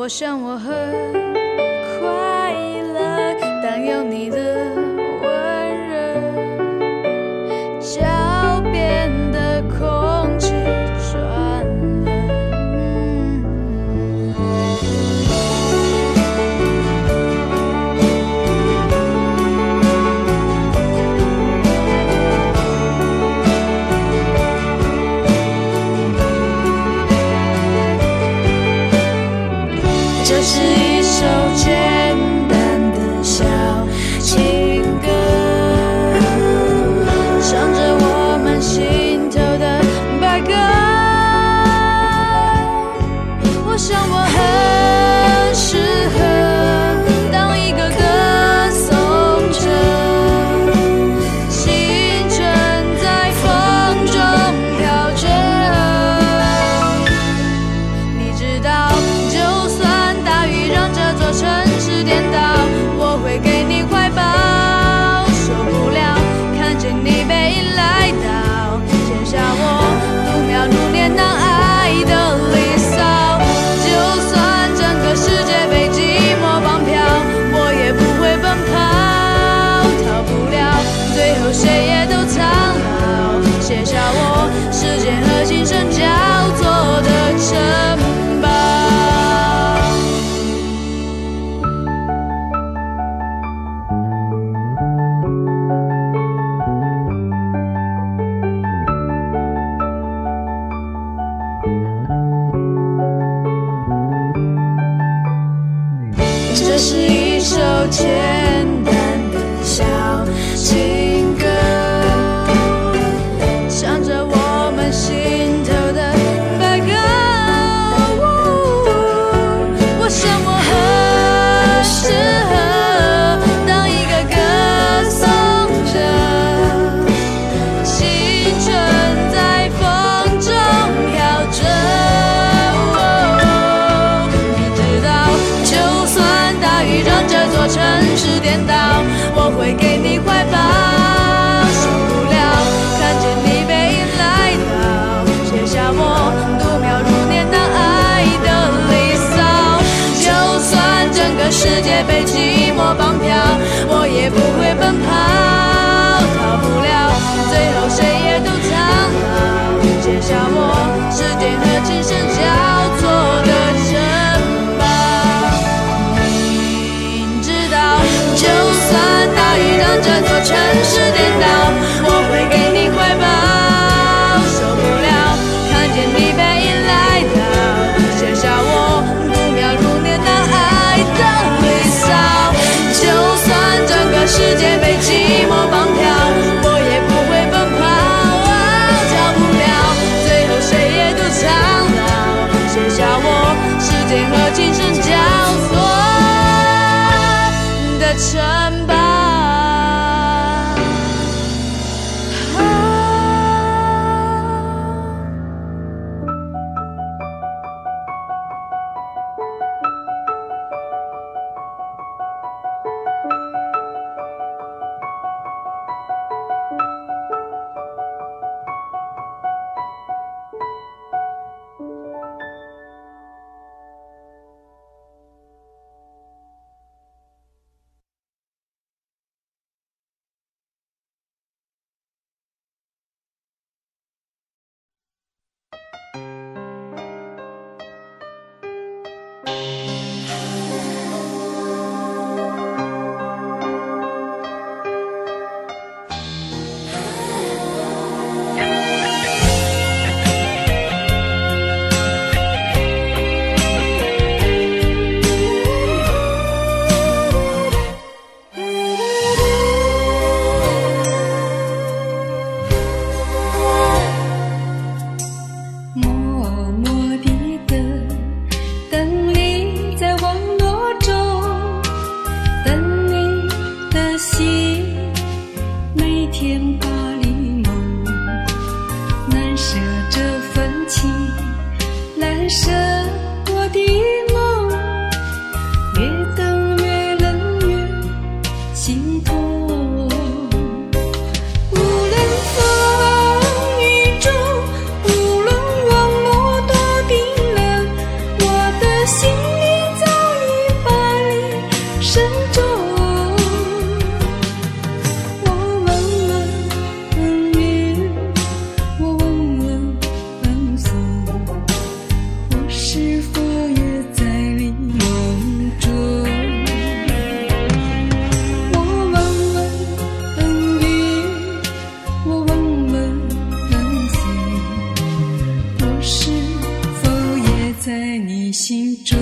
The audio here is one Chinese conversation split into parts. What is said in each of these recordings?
我想我很快乐，当有你的温热，脚边的空气转了。这是一首简单的小情歌，唱着我们心头的白鸽。我想我很适合当一个歌颂者，青春在风中飘着。你知道，就算大雨让这座城市颠倒，我会给你怀抱。受不了看见你背影来到，写下我度秒如年难挨的离骚。就算整个世界被寂寞绑票，我也不会奔跑，逃不了最后谁也都苍老，写下我时间和琴声交错的城堡。这是一首简单的小情歌，唱着我们心头的白鸽。我想我很适合当一个歌颂者，青春在风中飘着。你知道，就算大雨让这座城市颠倒，我会给你怀抱。受不了看见你背影来到，写下我度秒如年难挨的离骚。就算整个世界被寂寞绑票，我也不会奔跑，逃不了最后谁也都苍老，写下我时间和琴声交错的城堡。你知道，就算大雨让这座城市颠倒，我会给你怀抱。受不了看见你背影来到，写下我度秒如年难挨的离骚。就算整个世界被寂寞绑票，我也不会奔跑，逃不了最后谁也都苍老，写下我时间和琴声交错的城堡。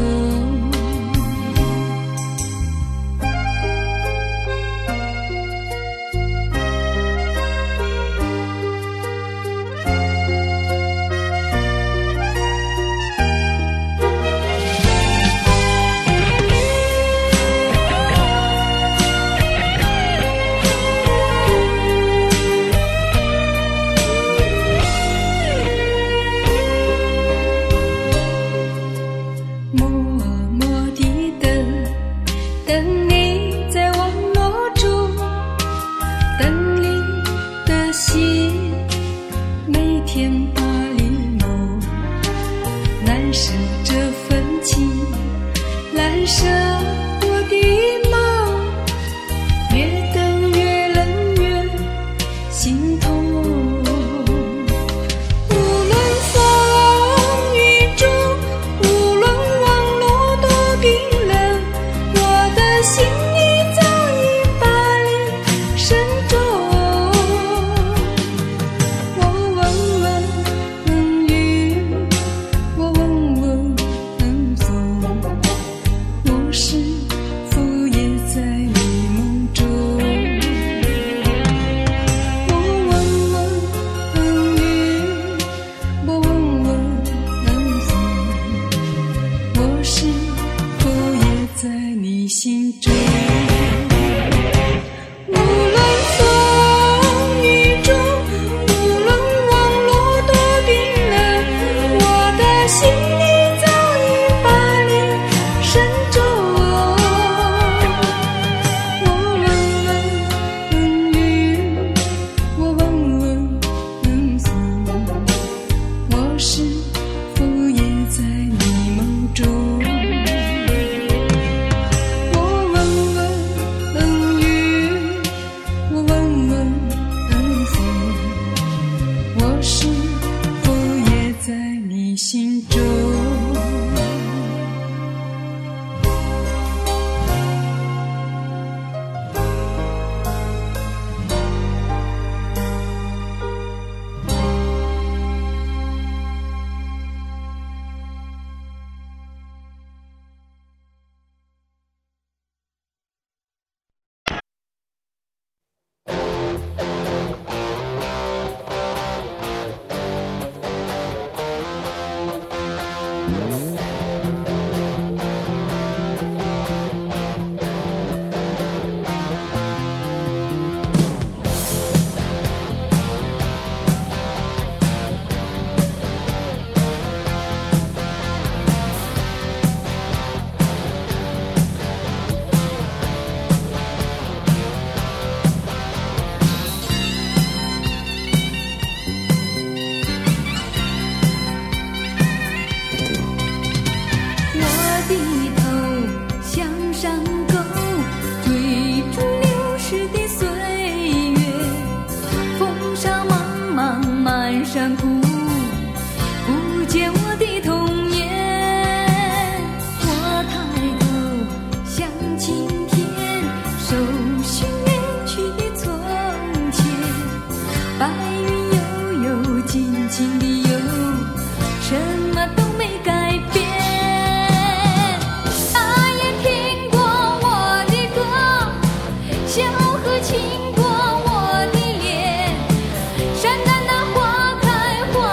经过我的脸，山丹的花开花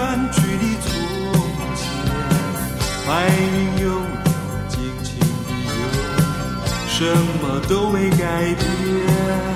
远距离从前，白云有尽情的有，什么都没改变。